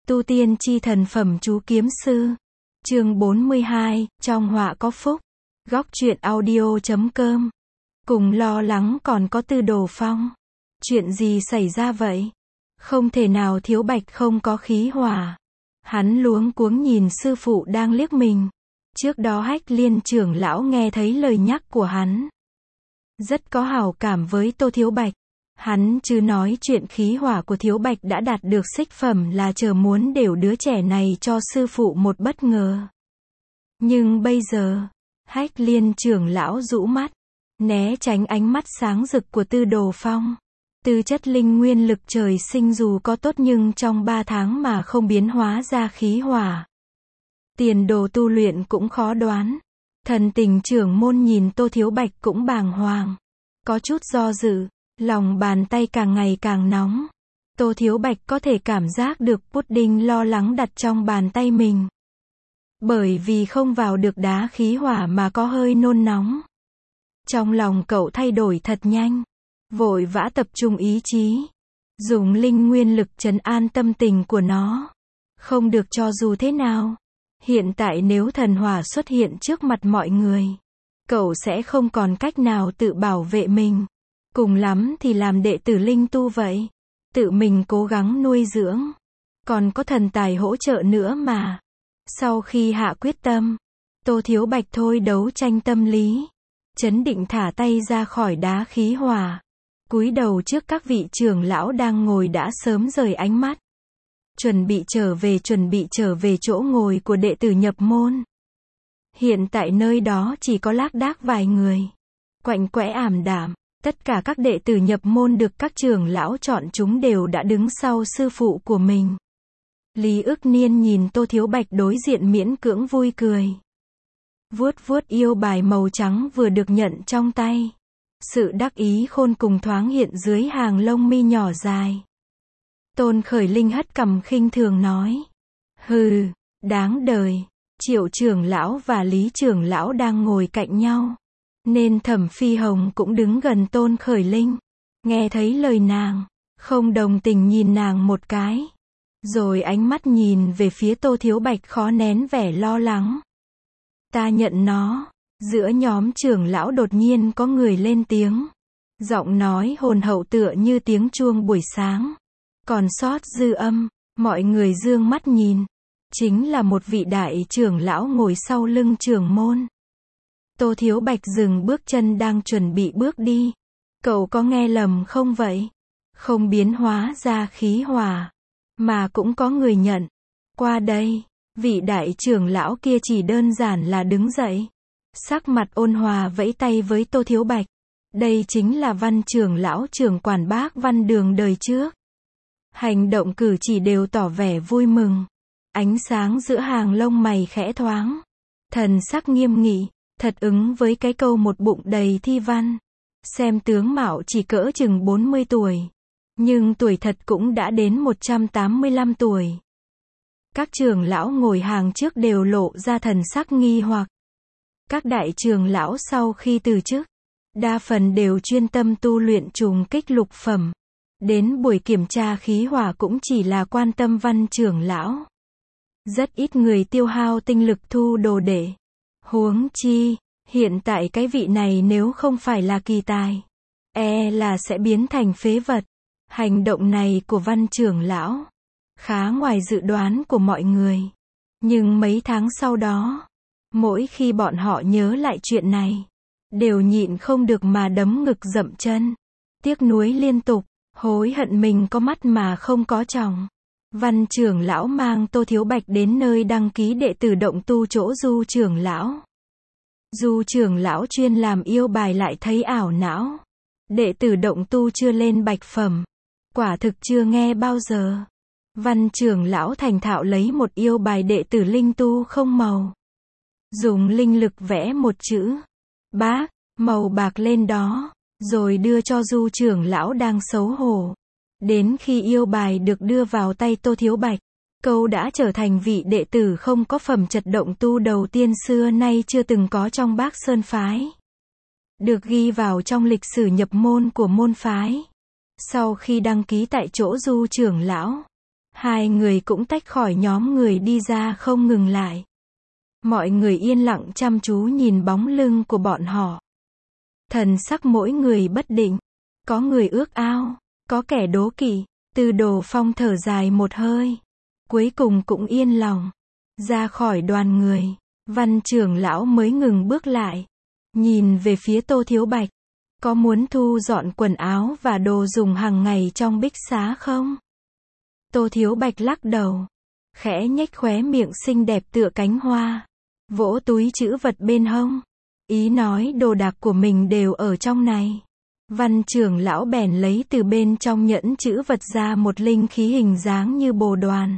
Tu tiên chi thần phẩm chú kiếm sư. Chương 42, trong họa có phúc. Góc truyện audio.com. Cùng lo lắng còn có Tư Đồ Phong. Chuyện gì xảy ra vậy? Không thể nào Thiếu Bạch không có khí hỏa. Hắn luống cuống nhìn sư phụ đang liếc mình. Trước đó Hách Liên trưởng lão nghe thấy lời nhắc của hắn. Rất có hảo cảm với Tô Thiếu Bạch. Hắn chứ nói chuyện khí hỏa của Thiếu Bạch đã đạt được xích phẩm là chờ muốn đều đứa trẻ này cho sư phụ một bất ngờ. Nhưng bây giờ, Hách Liên trưởng lão rũ mắt, né tránh ánh mắt sáng rực của Tư Đồ Phong. Tư chất linh nguyên lực trời sinh dù có tốt nhưng trong 3 tháng mà không biến hóa ra khí hỏa. Tiền đồ tu luyện cũng khó đoán. Thần tình trưởng môn nhìn Tô Thiếu Bạch cũng bàng hoàng. Có chút do dự, lòng bàn tay càng ngày càng nóng. Tô Thiếu Bạch có thể cảm giác được pudding lo lắng đặt trong bàn tay mình. Bởi vì không vào được đá khí hỏa mà có hơi nôn nóng. Trong lòng cậu thay đổi thật nhanh. Vội vã tập trung ý chí. Dùng linh nguyên lực trấn an tâm tình của nó. Không được cho dù thế nào. Hiện tại nếu thần hỏa xuất hiện trước mặt mọi người, cậu sẽ không còn cách nào tự bảo vệ mình. Cùng lắm thì làm đệ tử linh tu vậy. Tự mình cố gắng nuôi dưỡng. Còn có thần tài hỗ trợ nữa mà. Sau khi hạ quyết tâm, Tô Thiếu Bạch thôi đấu tranh tâm lý. Trấn định thả tay ra khỏi đá khí hỏa. Cúi đầu trước các vị trưởng lão đang ngồi đã sớm rời ánh mắt. Chuẩn bị trở về chỗ ngồi của đệ tử nhập môn. Hiện tại nơi đó chỉ có lác đác vài người. Quạnh quẽ ảm đạm. Tất cả các đệ tử nhập môn được các trưởng lão chọn chúng đều đã đứng sau sư phụ của mình. Lý Ức Niên nhìn Tô Thiếu Bạch đối diện miễn cưỡng vui cười. Vuốt vuốt yêu bài màu trắng vừa được nhận trong tay. Sự đắc ý khôn cùng thoáng hiện dưới hàng lông mi nhỏ dài. Tôn Khởi Linh hất cằm khinh thường nói. Hừ, đáng đời. Triệu trưởng lão và Lý trưởng lão đang ngồi cạnh nhau. Nên Thẩm Phi Hồng cũng đứng gần Tôn Khởi Linh. Nghe thấy lời nàng, không đồng tình nhìn nàng một cái. Rồi ánh mắt nhìn về phía Tô Thiếu Bạch khó nén vẻ lo lắng. Ta nhận nó. Giữa nhóm trưởng lão đột nhiên có người lên tiếng. Giọng nói hồn hậu tựa như tiếng chuông buổi sáng. Còn sót dư âm, mọi người dương mắt nhìn. Chính là một vị đại trưởng lão ngồi sau lưng trưởng môn. Tô Thiếu Bạch dừng bước chân đang chuẩn bị bước đi. Cậu có nghe lầm không vậy? Không biến hóa ra khí hỏa. Mà cũng có người nhận. Qua đây, vị đại trưởng lão kia chỉ đơn giản là đứng dậy. Sắc mặt ôn hòa vẫy tay với Tô Thiếu Bạch. Đây chính là Văn trưởng lão trưởng quản Bác Văn Đường đời trước. Hành động cử chỉ đều tỏ vẻ vui mừng. Ánh sáng giữa hàng lông mày khẽ thoáng. Thần sắc nghiêm nghị, thật ứng với cái câu một bụng đầy thi văn. Xem tướng mạo chỉ cỡ chừng 40 tuổi. Nhưng tuổi thật cũng đã đến 185 tuổi. Các trưởng lão ngồi hàng trước đều lộ ra thần sắc nghi hoặc. Các đại trưởng lão sau khi từ chức, đa phần đều chuyên tâm tu luyện trùng kích lục phẩm. Đến buổi kiểm tra khí hỏa cũng chỉ là quan tâm Văn trưởng lão. Rất ít người tiêu hao tinh lực thu đồ đệ. Huống chi, hiện tại cái vị này nếu không phải là kỳ tài, là sẽ biến thành phế vật. Hành động này của Văn trưởng lão khá ngoài dự đoán của mọi người. Nhưng mấy tháng sau đó, mỗi khi bọn họ nhớ lại chuyện này, đều nhịn không được mà đấm ngực dậm chân. Tiếc nuối liên tục, hối hận mình có mắt mà không có tròng. Văn trưởng lão mang Tô Thiếu Bạch đến nơi đăng ký đệ tử động tu chỗ Du trưởng lão. Du trưởng lão chuyên làm yêu bài lại thấy ảo não. Đệ tử động tu chưa lên bạch phẩm. Quả thực chưa nghe bao giờ. Văn trưởng lão thành thạo lấy một yêu bài đệ tử linh tu không màu. Dùng linh lực vẽ một chữ Bác màu bạc lên đó. Rồi đưa cho Du trưởng lão đang xấu hổ. Đến khi yêu bài được đưa vào tay Tô Thiếu Bạch, cậu đã trở thành vị đệ tử không có phẩm chất động tu đầu tiên xưa nay chưa từng có trong Bác Sơn phái. Được ghi vào trong lịch sử nhập môn của môn phái. Sau khi đăng ký tại chỗ Du trưởng lão, Hai người cũng tách khỏi nhóm người đi ra không ngừng lại. Mọi người yên lặng chăm chú nhìn bóng lưng của bọn họ. Thần sắc mỗi người bất định. Có người ước ao, có kẻ đố kỵ. Tư Đồ Phong thở dài một hơi. Cuối cùng cũng yên lòng. Ra khỏi đoàn người, Văn trưởng lão mới ngừng bước lại. Nhìn về phía Tô Thiếu Bạch. Có muốn thu dọn quần áo và đồ dùng hàng ngày trong bích xá không? Tô Thiếu Bạch lắc đầu. Khẽ nhếch khóe miệng xinh đẹp tựa cánh hoa. Vỗ túi trữ vật bên hông. Ý nói đồ đạc của mình đều ở trong này. Văn trưởng lão bèn lấy từ bên trong nhẫn trữ vật ra một linh khí hình dáng như bồ đoàn.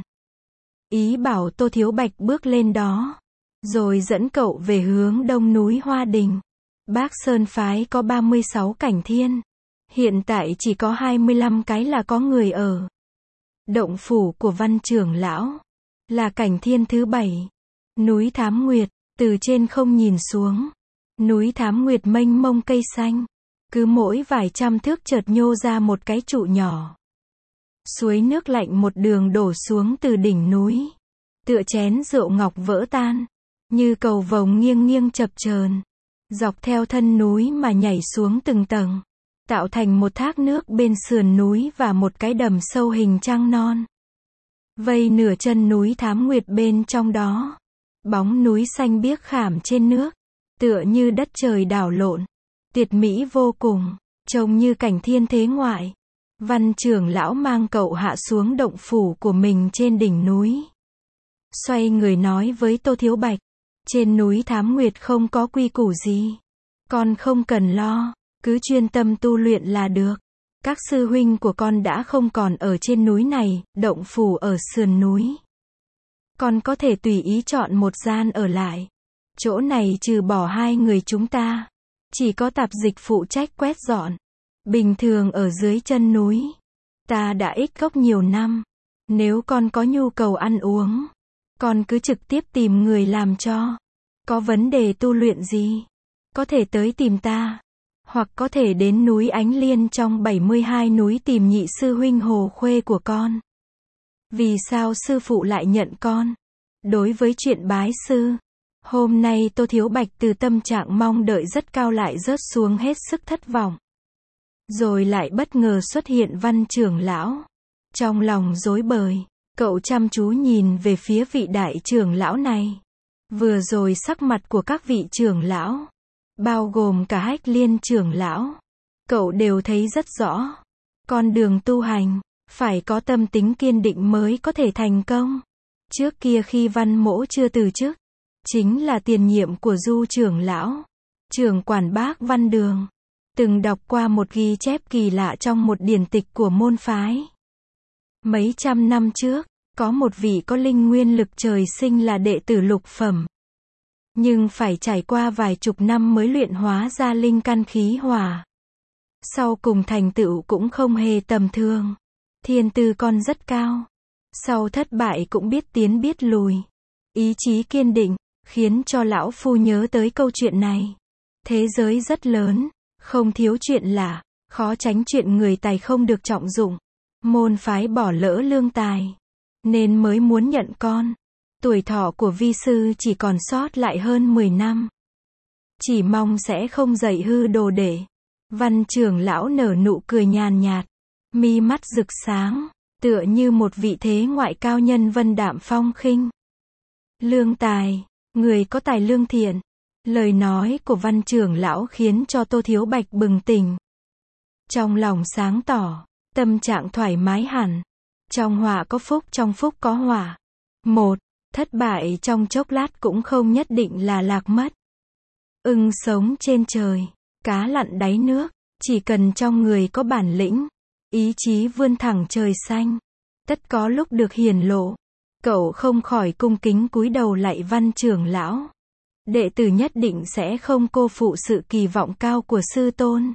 Ý bảo Tô Thiếu Bạch bước lên đó. Rồi dẫn cậu về hướng đông núi Hoa Đình. Bác Sơn Phái có 36 cảnh thiên. Hiện tại chỉ có 25 cái là có người ở. Động phủ của Văn trưởng lão là cảnh thiên thứ 7. Núi Thám Nguyệt, từ trên không nhìn xuống. Núi Thám Nguyệt mênh mông cây xanh. Cứ mỗi vài trăm thước chợt nhô ra một cái trụ nhỏ. Suối nước lạnh một đường đổ xuống từ đỉnh núi. Tựa chén rượu ngọc vỡ tan. Như cầu vồng nghiêng nghiêng chập chờn. Dọc theo thân núi mà nhảy xuống từng tầng. Tạo thành một thác nước bên sườn núi và một cái đầm sâu hình trăng non. Vây nửa chân núi Thám Nguyệt bên trong đó. Bóng núi xanh biếc khảm trên nước. Tựa như đất trời đảo lộn. Tuyệt mỹ vô cùng. Trông như cảnh thiên thế ngoại. Văn trưởng lão mang cậu hạ xuống động phủ của mình trên đỉnh núi. Xoay người nói với Tô Thiếu Bạch. Trên núi Thám Nguyệt không có quy củ gì. Con không cần lo. Cứ chuyên tâm tu luyện là được. Các sư huynh của con đã không còn ở trên núi này, động phủ ở sườn núi. Con có thể tùy ý chọn một gian ở lại. Chỗ này trừ bỏ hai người chúng ta. Chỉ có tạp dịch phụ trách quét dọn. Bình thường ở dưới chân núi. Ta đã ích gốc nhiều năm. Nếu con có nhu cầu ăn uống. Con cứ trực tiếp tìm người làm cho. Có vấn đề tu luyện gì? Có thể tới tìm ta. Hoặc có thể đến núi Ánh Liên trong 72 núi tìm nhị sư huynh Hồ Khuê của con. Vì sao sư phụ lại nhận con? Đối với chuyện bái sư, hôm nay Tô Thiếu Bạch từ tâm trạng mong đợi rất cao lại rớt xuống hết sức thất vọng. Rồi lại bất ngờ xuất hiện Văn trưởng lão. Trong lòng rối bời, cậu chăm chú nhìn về phía vị đại trưởng lão này. Vừa rồi sắc mặt của các vị trưởng lão, bao gồm cả Hách Liên trưởng lão, cậu đều thấy rất rõ. Con đường tu hành, phải có tâm tính kiên định mới có thể thành công. Trước kia khi Văn Mỗ chưa từ chức, chính là tiền nhiệm của Du trưởng lão, trưởng quản Bác Văn Đường, từng đọc qua một ghi chép kỳ lạ trong một điển tịch của môn phái. Mấy trăm năm trước, có một vị có linh nguyên lực trời sinh là đệ tử lục phẩm. Nhưng phải trải qua vài chục năm mới luyện hóa ra linh căn khí hỏa. Sau cùng thành tựu cũng không hề tầm thường. Thiên tư con rất cao. Sau thất bại cũng biết tiến biết lùi. Ý chí kiên định, khiến cho lão phu nhớ tới câu chuyện này. Thế giới rất lớn, không thiếu chuyện lạ, khó tránh chuyện người tài không được trọng dụng. Môn phái bỏ lỡ lương tài, nên mới muốn nhận con. Tuổi thọ của vi sư chỉ còn sót lại hơn 10 năm. Chỉ mong sẽ không dạy hư đồ đệ. Văn trưởng lão nở nụ cười nhàn nhạt, mi mắt rực sáng, tựa như một vị thế ngoại cao nhân vân đạm phong khinh. Lương tài, người có tài lương thiện. Lời nói của Văn trưởng lão khiến cho Tô Thiếu Bạch bừng tỉnh. Trong lòng sáng tỏ, tâm trạng thoải mái hẳn. Trong họa có phúc, trong phúc có họa. Một, thất bại trong chốc lát cũng không nhất định là lạc mất. Ưng sống trên trời, cá lặn đáy nước, chỉ cần trong người có bản lĩnh, ý chí vươn thẳng trời xanh, tất có lúc được hiển lộ. Cậu không khỏi cung kính cúi đầu lạy Văn trưởng lão. Đệ tử nhất định sẽ không cô phụ sự kỳ vọng cao của sư tôn.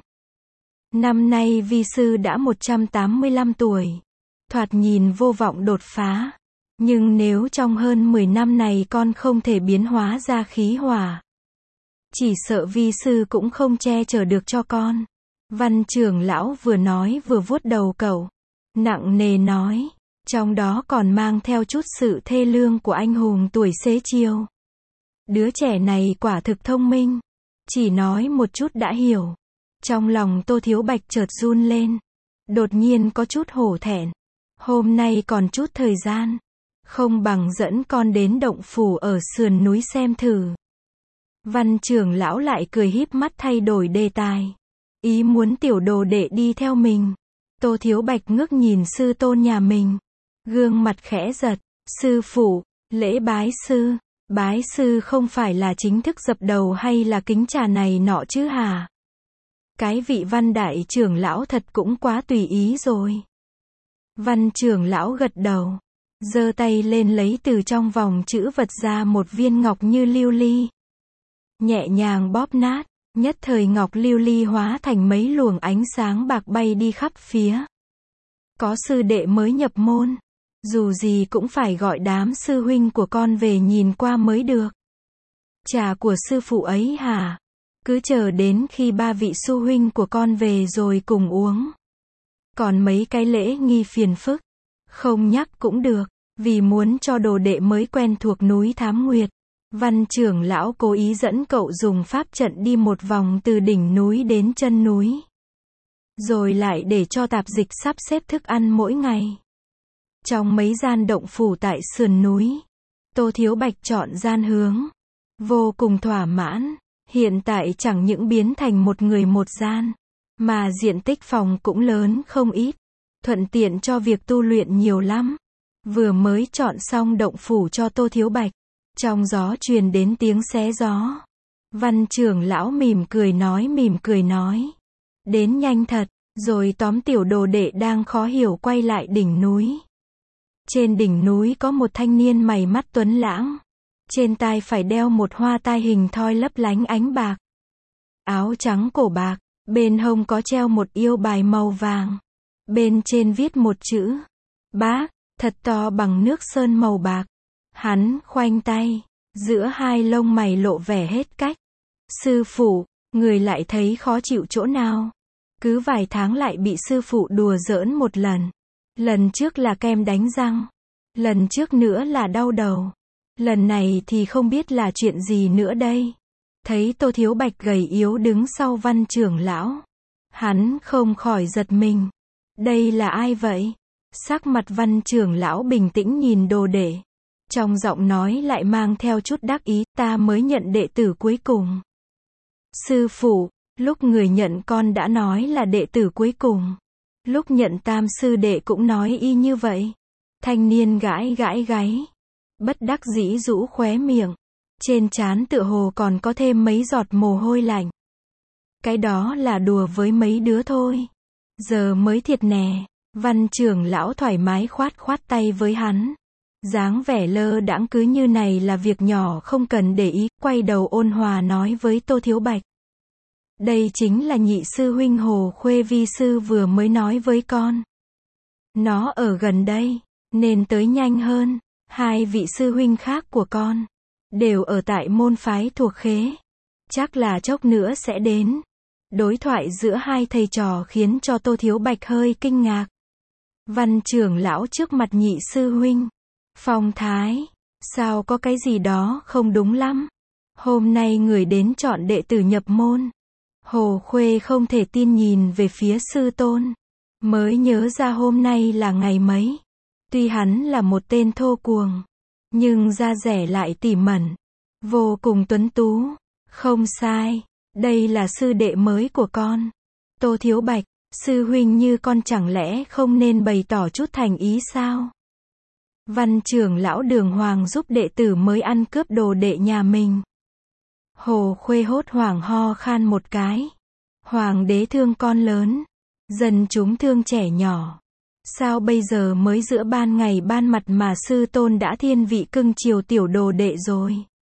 Năm nay vi sư đã 185 tuổi. Thoạt nhìn vô vọng đột phá. Nhưng nếu trong hơn 10 năm này con không thể biến hóa ra khí hỏa, chỉ sợ vi sư cũng không che chở được cho con. Văn trưởng lão vừa nói vừa vuốt đầu cậu, nặng nề nói, Trong đó còn mang theo chút sự thê lương của anh hùng tuổi xế chiều. Đứa trẻ này quả thực thông minh. Chỉ nói một chút đã hiểu. Trong lòng Tô Thiếu Bạch chợt run lên. Đột nhiên có chút hổ thẹn. Hôm nay còn chút thời gian. Không bằng dẫn con đến động phủ ở sườn núi xem thử. Văn trưởng lão lại cười híp mắt thay đổi đề tài. Ý muốn tiểu đồ đệ đi theo mình. Tô Thiếu Bạch ngước nhìn sư tôn nhà mình. Gương mặt khẽ giật. Sư phụ, lễ bái sư. Bái sư không phải là chính thức dập đầu hay là kính trà này nọ chứ hả? Cái vị Văn đại trưởng lão thật cũng quá tùy ý rồi. Văn trưởng lão gật đầu. Giơ tay lên lấy từ trong vòng chữ vật ra một viên ngọc như lưu ly. Nhẹ nhàng bóp nát. Nhất thời ngọc lưu ly hóa thành mấy luồng ánh sáng bạc bay đi khắp phía. Có sư đệ mới nhập môn. Dù gì cũng phải gọi đám sư huynh của con về nhìn qua mới được. Trà của sư phụ ấy hả? Cứ chờ đến khi ba vị sư huynh của con về rồi cùng uống. Còn mấy cái lễ nghi phiền phức. Không nhắc cũng được. Vì muốn cho đồ đệ mới quen thuộc núi Thám Nguyệt. Văn trưởng lão cố ý dẫn cậu dùng pháp trận đi một vòng từ đỉnh núi đến chân núi. Rồi lại để cho tạp dịch sắp xếp thức ăn mỗi ngày. Trong mấy gian động phủ tại sườn núi, Tô Thiếu Bạch chọn gian hướng. Vô cùng thỏa mãn. Hiện tại chẳng những biến thành một người một gian, mà diện tích phòng cũng lớn không ít. Thuận tiện cho việc tu luyện nhiều lắm. Vừa mới chọn xong động phủ cho Tô Thiếu Bạch. Trong gió truyền đến tiếng xé gió. Văn trưởng lão mỉm cười nói. Đến nhanh thật, rồi tóm tiểu đồ đệ đang khó hiểu quay lại đỉnh núi. Trên đỉnh núi có một thanh niên mày mắt tuấn lãng. Trên tai phải đeo một hoa tai hình thoi lấp lánh ánh bạc. Áo trắng cổ bạc, bên hông có treo một yêu bài màu vàng. Bên trên viết một chữ Bác, thật to bằng nước sơn màu bạc. Hắn khoanh tay, giữa hai lông mày lộ vẻ hết cách. Sư phụ, người lại thấy khó chịu chỗ nào? Cứ vài tháng lại bị sư phụ đùa giỡn một lần. Lần trước là kem đánh răng. Lần trước nữa là đau đầu. Lần này thì không biết là chuyện gì nữa đây. Thấy Tô Thiếu Bạch gầy yếu đứng sau văn trưởng lão. Hắn không khỏi giật mình. Đây là ai vậy? Sắc mặt văn trưởng lão bình tĩnh nhìn đồ đệ. Trong giọng nói lại mang theo chút đắc ý, ta mới nhận đệ tử cuối cùng. Sư phụ, lúc người nhận con đã nói là đệ tử cuối cùng. Lúc nhận tam sư đệ cũng nói y như vậy. Thanh niên gãi gáy. Bất đắc dĩ rũ khóe miệng. Trên trán tựa hồ còn có thêm mấy giọt mồ hôi lạnh. Cái đó là đùa với mấy đứa thôi. Giờ mới thiệt nè. Văn trưởng lão thoải mái khoát tay với hắn. Dáng vẻ lơ đãng cứ như này là việc nhỏ không cần để ý. Quay đầu ôn hòa nói với Tô Thiếu Bạch. Đây chính là nhị sư huynh Hồ Khuê vi sư vừa mới nói với con. Nó ở gần đây, nên tới nhanh hơn. Hai vị sư huynh khác của con đều ở tại môn phái thuộc khế. Chắc là chốc nữa sẽ đến. Đối thoại giữa hai thầy trò khiến cho Tô Thiếu Bạch hơi kinh ngạc. Văn trưởng lão trước mặt nhị sư huynh. Phong thái, sao có cái gì đó không đúng lắm. Hôm nay người đến chọn đệ tử nhập môn. Hồ Khuê không thể tin nhìn về phía sư tôn. Mới nhớ ra hôm nay là ngày mấy. Tuy hắn là một tên thô cuồng, nhưng da dẻ lại tỉ mẩn. Vô cùng tuấn tú. Không sai, đây là sư đệ mới của con. Tô Thiếu Bạch, sư huynh như con chẳng lẽ không nên bày tỏ chút thành ý sao? Văn trưởng lão đường hoàng giúp đệ tử mới ăn cướp đồ đệ nhà mình. Hồ Khuê hốt hoảng ho khan một cái. Hoàng đế thương con lớn, dân chúng thương trẻ nhỏ. Sao bây giờ mới giữa ban ngày ban mặt mà sư tôn đã thiên vị cưng chiều tiểu đồ đệ rồi?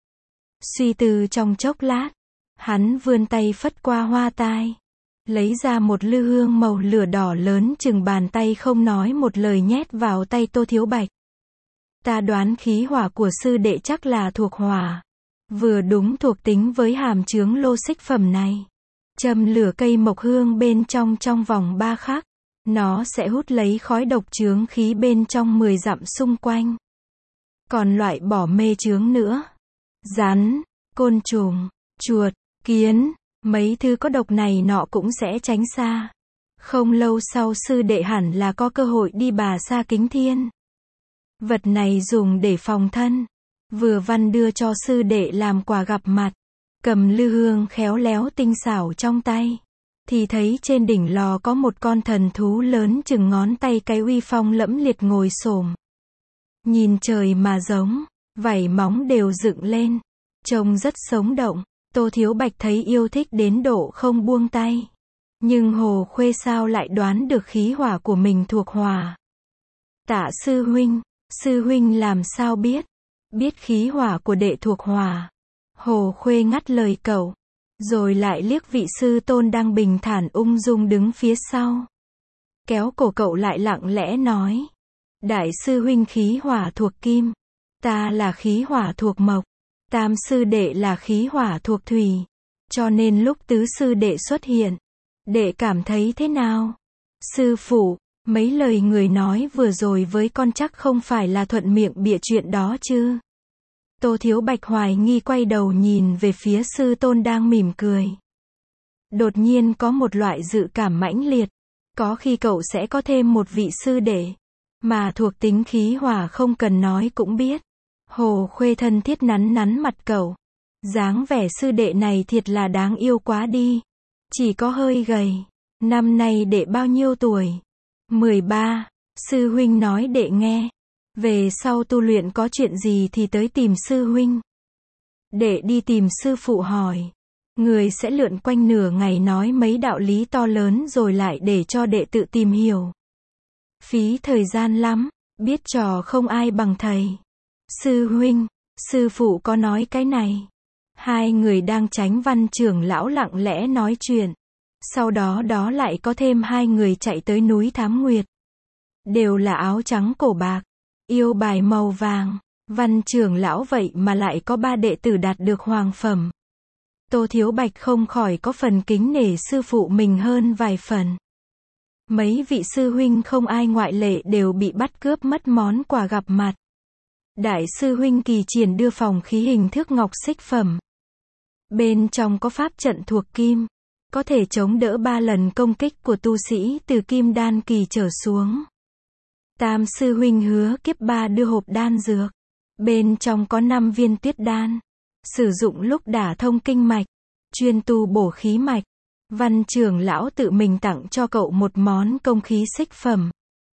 Suy tư trong chốc lát, hắn vươn tay phất qua hoa tai. Lấy ra một lư hương màu lửa đỏ lớn chừng bàn tay không nói một lời nhét vào tay Tô Thiếu Bạch. Ta đoán khí hỏa của sư đệ chắc là thuộc hỏa. Vừa đúng thuộc tính với hàm chướng lô xích phẩm này. Châm lửa cây mộc hương bên trong vòng 3 khắc. Nó sẽ hút lấy khói độc chướng khí bên trong 10 dặm xung quanh. Còn loại bỏ mê chướng nữa. Rắn, côn trùng, chuột, kiến, mấy thứ có độc này nọ cũng sẽ tránh xa. Không lâu sau sư đệ hẳn là có cơ hội đi Bà Sa Kính Thiên. Vật này dùng để phòng thân. Vừa văn đưa cho sư đệ làm quà gặp mặt. Cầm lư hương khéo léo tinh xảo trong tay. Thì thấy trên đỉnh lò có một con thần thú lớn chừng ngón tay cái uy phong lẫm liệt ngồi xổm. Nhìn trời mà giống, vảy móng đều dựng lên. Trông rất sống động. Tô Thiếu Bạch thấy yêu thích đến độ không buông tay. Nhưng Hồ Khuê sao lại đoán được khí hỏa của mình thuộc hỏa? Tạ sư huynh làm sao biết? Biết khí hỏa của đệ thuộc hỏa. Hồ Khuê ngắt lời cậu. Rồi lại liếc vị sư tôn đang bình thản ung dung đứng phía sau. Kéo cổ cậu lại lặng lẽ nói. Đại sư huynh khí hỏa thuộc kim. Ta là khí hỏa thuộc mộc. Tam sư đệ là khí hỏa thuộc thủy. Cho nên lúc tứ sư đệ xuất hiện, đệ cảm thấy thế nào? Sư phụ, mấy lời người nói vừa rồi với con chắc không phải là thuận miệng bịa chuyện đó chứ? Tô Thiếu Bạch hoài nghi quay đầu nhìn về phía sư tôn đang mỉm cười. Đột nhiên có một loại dự cảm mãnh liệt. Có khi cậu sẽ có thêm một vị sư đệ. Mà thuộc tính khí hỏa không cần nói cũng biết. Hồ Khuê thân thiết nắn nắn mặt cậu. Dáng vẻ sư đệ này thiệt là đáng yêu quá đi. Chỉ có hơi gầy. Năm nay đệ bao nhiêu tuổi? 13. Sư huynh nói đệ nghe. Về sau tu luyện có chuyện gì thì tới tìm sư huynh. Đệ đi tìm sư phụ hỏi. Người sẽ lượn quanh nửa ngày nói mấy đạo lý to lớn rồi lại để cho đệ tự tìm hiểu. Phí thời gian lắm, biết trò không ai bằng thầy. Sư huynh, sư phụ có nói cái này. Hai người đang tránh Văn trưởng lão lặng lẽ nói chuyện. Sau đó lại có thêm hai người chạy tới núi Thám Nguyệt. Đều là áo trắng cổ bạc, yêu bài màu vàng. Văn trưởng lão vậy mà lại có 3 đệ tử đạt được hoàng phẩm. Tô Thiếu Bạch không khỏi có phần kính nể sư phụ mình hơn vài phần. Mấy vị sư huynh không ai ngoại lệ đều bị bắt cướp mất món quà gặp mặt. Đại sư huynh Kỳ Triển đưa phòng khí hình thước ngọc xích phẩm. Bên trong có pháp trận thuộc kim, có thể chống đỡ 3 lần công kích của tu sĩ từ kim đan kỳ trở xuống. Tam sư huynh Hứa Kiếp Ba đưa hộp đan dược. Bên trong có 5 viên tuyết đan. Sử dụng lúc đả thông kinh mạch, chuyên tu bổ khí mạch. Văn trưởng lão tự mình tặng cho cậu một món công khí xích phẩm.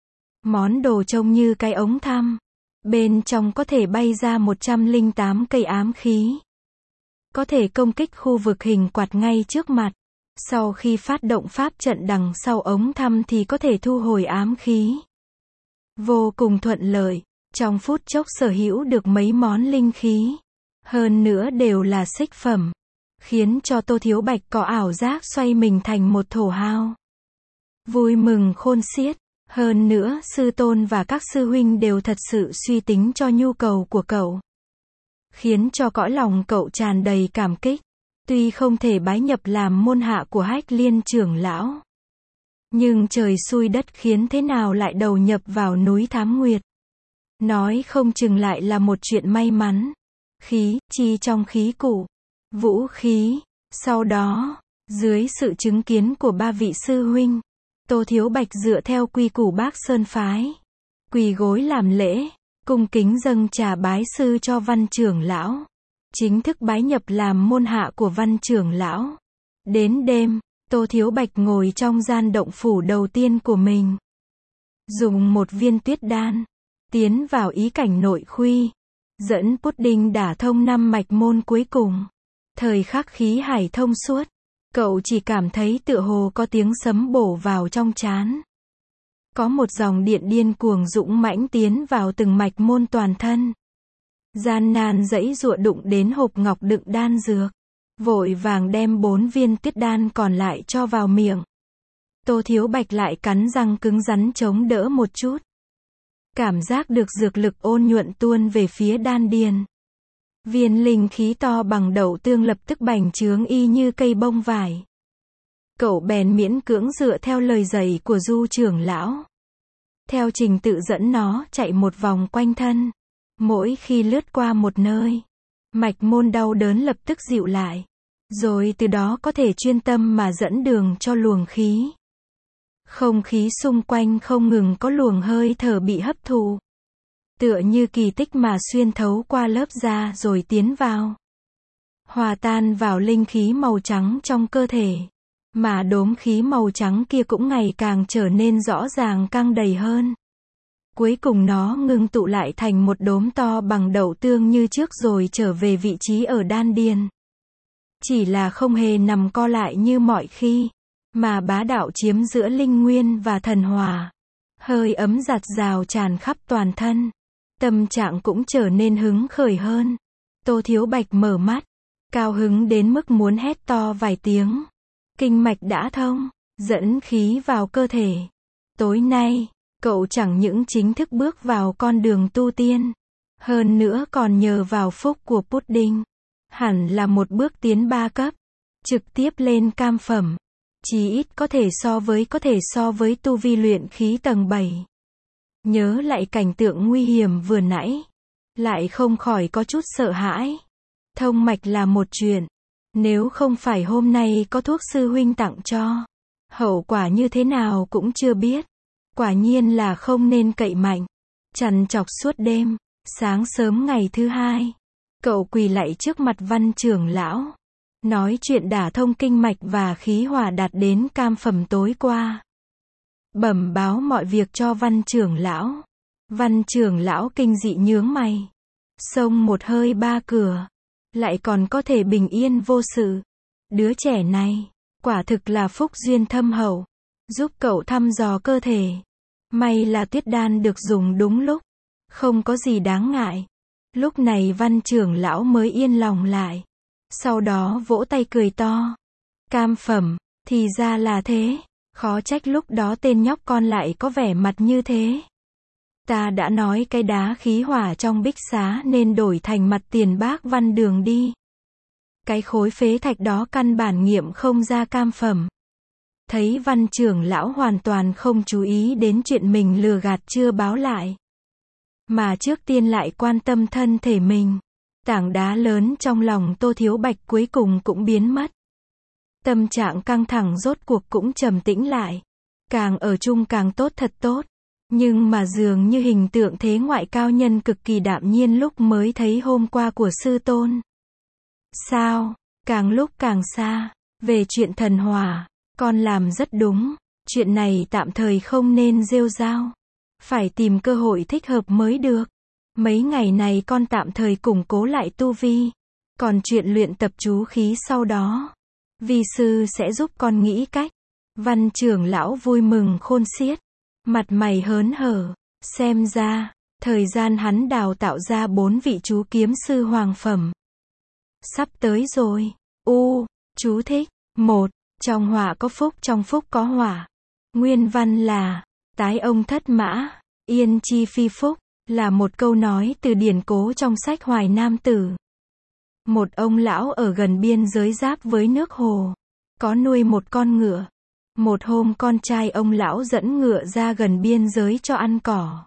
Món đồ trông như cái ống thăm. Bên trong có thể bay ra 108 cây ám khí. Có thể công kích khu vực hình quạt ngay trước mặt. Sau khi phát động pháp trận đằng sau ống thăm thì có thể thu hồi ám khí. Vô cùng thuận lợi, trong phút chốc sở hữu được mấy món linh khí. Hơn nữa đều là xích phẩm. Khiến cho Tô Thiếu Bạch có ảo giác xoay mình thành một thổ hao. Vui mừng khôn xiết. Hơn nữa sư tôn và các sư huynh đều thật sự suy tính cho nhu cầu của cậu. Khiến cho cõi lòng cậu tràn đầy cảm kích. Tuy không thể bái nhập làm môn hạ của Hách Liên trưởng lão. Nhưng trời xui đất khiến thế nào lại đầu nhập vào núi Thám Nguyệt. Nói không chừng lại là một chuyện may mắn. Khí, chi trong khí cụ. Vũ khí. Sau đó, dưới sự chứng kiến của 3 vị sư huynh, Tô Thiếu Bạch dựa theo quy củ Bác Sơn phái. Quỳ gối làm lễ, cung kính dâng trà bái sư cho Văn trưởng lão. Chính thức bái nhập làm môn hạ của Văn trưởng lão. Đến đêm, Tô Thiếu Bạch ngồi trong gian động phủ đầu tiên của mình. Dùng một viên tuyết đan, tiến vào ý cảnh nội khuy. Dẫn pudding đả thông 5 mạch môn cuối cùng. Thời khắc khí hải thông suốt. Cậu chỉ cảm thấy tựa hồ có tiếng sấm bổ vào trong trán. Có một dòng điện điên cuồng dũng mãnh tiến vào từng mạch môn toàn thân. Gian nan giãy giụa đụng đến hộp ngọc đựng đan dược. Vội vàng đem 4 viên tuyết đan còn lại cho vào miệng. Tô Thiếu Bạch lại cắn răng cứng rắn chống đỡ một chút. Cảm giác được dược lực ôn nhuận tuôn về phía đan điền. Viên linh khí to bằng đậu tương lập tức bành trướng y như cây bông vải. Cậu bèn miễn cưỡng dựa theo lời dạy của Du trưởng lão. Theo trình tự dẫn nó chạy một vòng quanh thân. Mỗi khi lướt qua một nơi, mạch môn đau đớn lập tức dịu lại. Rồi từ đó có thể chuyên tâm mà dẫn đường cho luồng khí. Không khí xung quanh không ngừng có luồng hơi thở bị hấp thụ. Tựa như kỳ tích mà xuyên thấu qua lớp da rồi tiến vào. Hòa tan vào linh khí màu trắng trong cơ thể. Mà đốm khí màu trắng kia cũng ngày càng trở nên rõ ràng căng đầy hơn. Cuối cùng nó ngưng tụ lại thành một đốm to bằng đậu tương như trước rồi trở về vị trí ở đan điền. Chỉ là không hề nằm co lại như mọi khi, mà bá đạo chiếm giữa linh nguyên và thần hỏa. Hơi ấm giạt rào tràn khắp toàn thân. Tâm trạng cũng trở nên hứng khởi hơn. Tô Thiếu Bạch mở mắt, cao hứng đến mức muốn hét to vài tiếng. Kinh mạch đã thông, dẫn khí vào cơ thể. Tối nay, cậu chẳng những chính thức bước vào con đường tu tiên, hơn nữa còn nhờ vào phúc của Pudding. Hẳn là một bước tiến 3 cấp, trực tiếp lên cam phẩm. Chí ít có thể so với tu vi luyện khí tầng 7. Nhớ lại cảnh tượng nguy hiểm vừa nãy, lại không khỏi có chút sợ hãi. Thông mạch là một chuyện, nếu không phải hôm nay có thuốc sư huynh tặng cho, hậu quả như thế nào cũng chưa biết. Quả nhiên là không nên cậy mạnh. Trằn trọc suốt đêm, sáng sớm ngày thứ hai, cậu quỳ lạy trước mặt Văn trưởng lão, nói chuyện đả thông kinh mạch và khí hỏa đạt đến cam phẩm tối qua. Bẩm báo mọi việc cho Văn trưởng lão. Văn trưởng lão kinh dị nhướng mày. Xông một hơi 3 cửa, lại còn có thể bình yên vô sự. Đứa trẻ này, quả thực là phúc duyên thâm hậu, giúp cậu thăm dò cơ thể. May là tuyết đan được dùng đúng lúc, không có gì đáng ngại. Lúc này Văn trưởng lão mới yên lòng lại. Sau đó vỗ tay cười to. Cam phẩm, thì ra là thế. Khó trách lúc đó tên nhóc con lại có vẻ mặt như thế. Ta đã nói cái đá khí hỏa trong bích xá nên đổi thành mặt tiền bác Văn Đường đi. Cái khối phế thạch đó căn bản nghiệm không ra cam phẩm. Thấy Văn trưởng lão hoàn toàn không chú ý đến chuyện mình lừa gạt chưa báo lại, mà trước tiên lại quan tâm thân thể mình. Tảng đá lớn trong lòng Tô Thiếu Bạch cuối cùng cũng biến mất. Tâm trạng căng thẳng rốt cuộc cũng trầm tĩnh lại. Càng ở chung càng tốt thật tốt. Nhưng mà dường như hình tượng thế ngoại cao nhân cực kỳ đạm nhiên lúc mới thấy hôm qua của sư tôn. Sao, càng lúc càng xa. Về chuyện thần hỏa, con làm rất đúng. Chuyện này tạm thời không nên rêu rao. Phải tìm cơ hội thích hợp mới được. Mấy ngày này con tạm thời củng cố lại tu vi. Còn chuyện luyện tập chú khí sau đó, vi sư sẽ giúp con nghĩ cách. Văn trưởng lão vui mừng khôn xiết. Mặt mày hớn hở. Xem ra, thời gian hắn đào tạo ra 4 vị chú kiếm sư hoàng phẩm. Sắp tới rồi. Chú thích. 1. Trong họa có phúc, trong phúc có hỏa. Nguyên văn là, tái ông thất mã, yên chi phi phúc, là một câu nói từ điển cố trong sách Hoài Nam Tử. Một ông lão ở gần biên giới giáp với nước Hồ, có nuôi một con ngựa. Một hôm con trai ông lão dẫn ngựa ra gần biên giới cho ăn cỏ.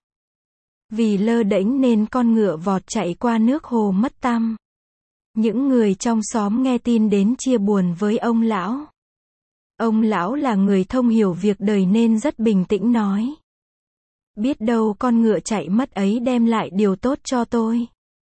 Vì lơ đễnh nên con ngựa vọt chạy qua nước Hồ mất tăm. Những người trong xóm nghe tin đến chia buồn với ông lão. Ông lão là người thông hiểu việc đời nên rất bình tĩnh nói. Biết đâu con ngựa chạy mất ấy đem lại điều tốt cho tôi.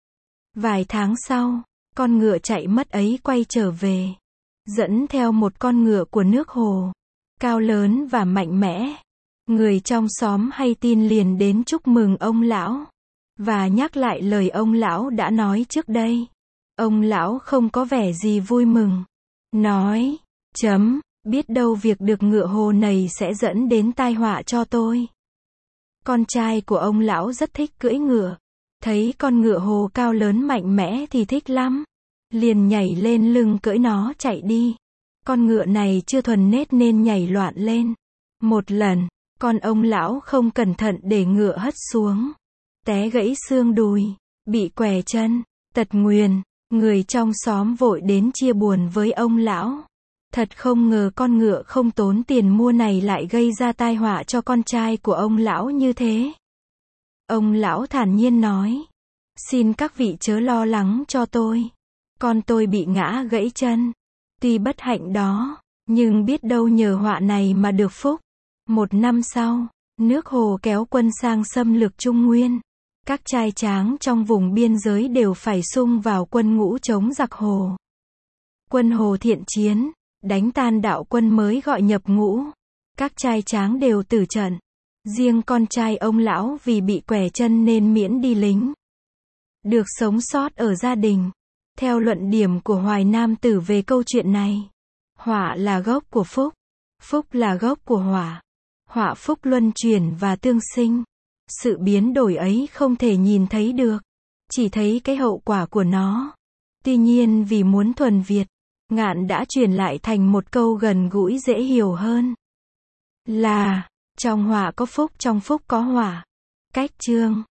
Vài tháng sau, con ngựa chạy mất ấy quay trở về, dẫn theo một con ngựa của nước Hồ, cao lớn và mạnh mẽ. Người trong xóm hay tin liền đến chúc mừng ông lão, và nhắc lại lời ông lão đã nói trước đây. Ông lão không có vẻ gì vui mừng. Nói, biết đâu việc được ngựa Hồ này sẽ dẫn đến tai họa cho tôi. Con trai của ông lão rất thích cưỡi ngựa. Thấy con ngựa Hồ cao lớn mạnh mẽ thì thích lắm. Liền nhảy lên lưng cưỡi nó chạy đi. Con ngựa này chưa thuần nết nên nhảy loạn lên. Một lần, con ông lão không cẩn thận để ngựa hất xuống. Té gãy xương đùi, bị què chân, tật nguyền. Người trong xóm vội đến chia buồn với ông lão. Thật không ngờ con ngựa không tốn tiền mua này lại gây ra tai họa cho con trai của ông lão như thế. Ông lão thản nhiên nói. Xin các vị chớ lo lắng cho tôi. Con tôi bị ngã gãy chân. Tuy bất hạnh đó, nhưng biết đâu nhờ họa này mà được phúc. 1 năm sau, nước Hồ kéo quân sang xâm lược Trung Nguyên. Các trai tráng trong vùng biên giới đều phải xung vào quân ngũ chống giặc Hồ. Quân Hồ thiện chiến, đánh tan đạo quân mới gọi nhập ngũ. Các trai tráng đều tử trận. Riêng con trai ông lão vì bị quẻ chân nên miễn đi lính. Được sống sót ở gia đình. Theo luận điểm của Hoài Nam Tử về câu chuyện này, họa là gốc của phúc, phúc là gốc của họa. Họa phúc luân chuyển và tương sinh. Sự biến đổi ấy không thể nhìn thấy được, chỉ thấy cái hậu quả của nó. Tuy nhiên vì muốn thuần Việt, Ngạn đã truyền lại thành một câu gần gũi dễ hiểu hơn. Là, trong họa có phúc, trong phúc có họa. Cách chương